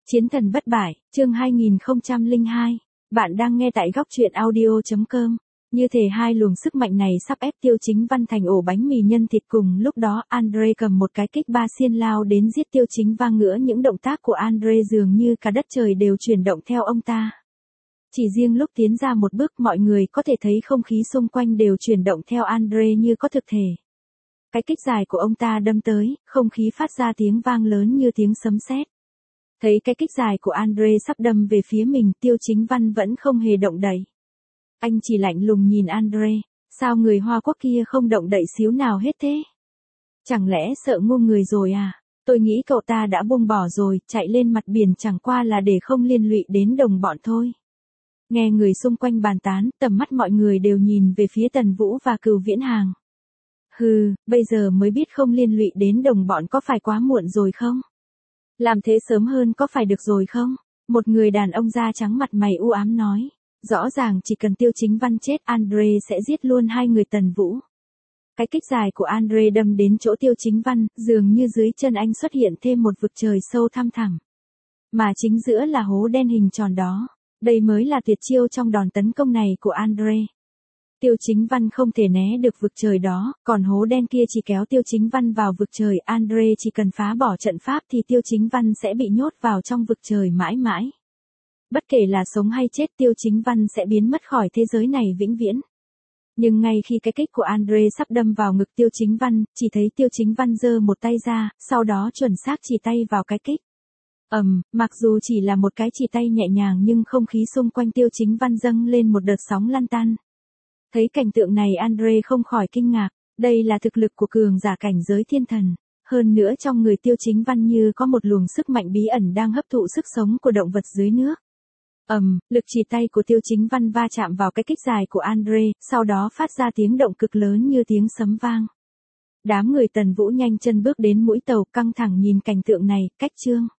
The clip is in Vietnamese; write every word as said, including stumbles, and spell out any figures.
Chiến thần bất bại, chương hai nghìn không trăm lẻ hai. Bạn đang nghe tại góc truyện audio chấm com. Như thể hai luồng sức mạnh này sắp ép Tiêu Chính Văn thành ổ bánh mì nhân thịt, cùng lúc đó Andre cầm một cái kích ba xiên lao đến giết Tiêu Chính Văn. Ngỡ những động tác của Andre dường như cả đất trời đều chuyển động theo ông ta. Chỉ riêng lúc tiến ra một bước, mọi người có thể thấy không khí xung quanh đều chuyển động theo Andre như có thực thể. Cái kích dài của ông ta đâm tới, không khí phát ra tiếng vang lớn như tiếng sấm sét. Thấy cái kích dài của Andre sắp đâm về phía mình, Tiêu Chính Văn vẫn không hề động đậy. Anh chỉ lạnh lùng nhìn Andre, sao người Hoa Quốc kia không động đậy xíu nào hết thế? Chẳng lẽ sợ ngu người rồi à? Tôi nghĩ cậu ta đã buông bỏ rồi, chạy lên mặt biển chẳng qua là để không liên lụy đến đồng bọn thôi. Nghe người xung quanh bàn tán, tầm mắt mọi người đều nhìn về phía Tần Vũ và Cửu Viễn Hàng. Hừ, bây giờ mới biết không liên lụy đến đồng bọn có phải quá muộn rồi không? Làm thế sớm hơn có phải được rồi không? Một người đàn ông da trắng mặt mày u ám nói. Rõ ràng chỉ cần Tiêu Chính Văn chết, Andre sẽ giết luôn hai người Tần Vũ. Cái kích dài của Andre đâm đến chỗ Tiêu Chính Văn, dường như dưới chân anh xuất hiện thêm một vực trời sâu thăm thẳm. Mà chính giữa là hố đen hình tròn đó. Đây mới là tuyệt chiêu trong đòn tấn công này của Andre. Tiêu Chính Văn không thể né được vực trời đó, còn hố đen kia chỉ kéo Tiêu Chính Văn vào vực trời. Andre chỉ cần phá bỏ trận pháp thì Tiêu Chính Văn sẽ bị nhốt vào trong vực trời mãi mãi. Bất kể là sống hay chết, Tiêu Chính Văn sẽ biến mất khỏi thế giới này vĩnh viễn. Nhưng ngay khi cái kích của Andre sắp đâm vào ngực Tiêu Chính Văn, chỉ thấy Tiêu Chính Văn giơ một tay ra, sau đó chuẩn xác chỉ tay vào cái kích. Ầm, um, mặc dù chỉ là một cái chỉ tay nhẹ nhàng nhưng không khí xung quanh Tiêu Chính Văn dâng lên một đợt sóng lăn tăn. Thấy cảnh tượng này, Andre không khỏi kinh ngạc, đây là thực lực của cường giả cảnh giới thiên thần, hơn nữa trong người Tiêu Chính Văn như có một luồng sức mạnh bí ẩn đang hấp thụ sức sống của động vật dưới nước. Ầm, um, lực chỉ tay của Tiêu Chính Văn va chạm vào cái kích dài của Andre, sau đó phát ra tiếng động cực lớn như tiếng sấm vang. Đám người Tần Vũ nhanh chân bước đến mũi tàu, căng thẳng nhìn cảnh tượng này. Cách chương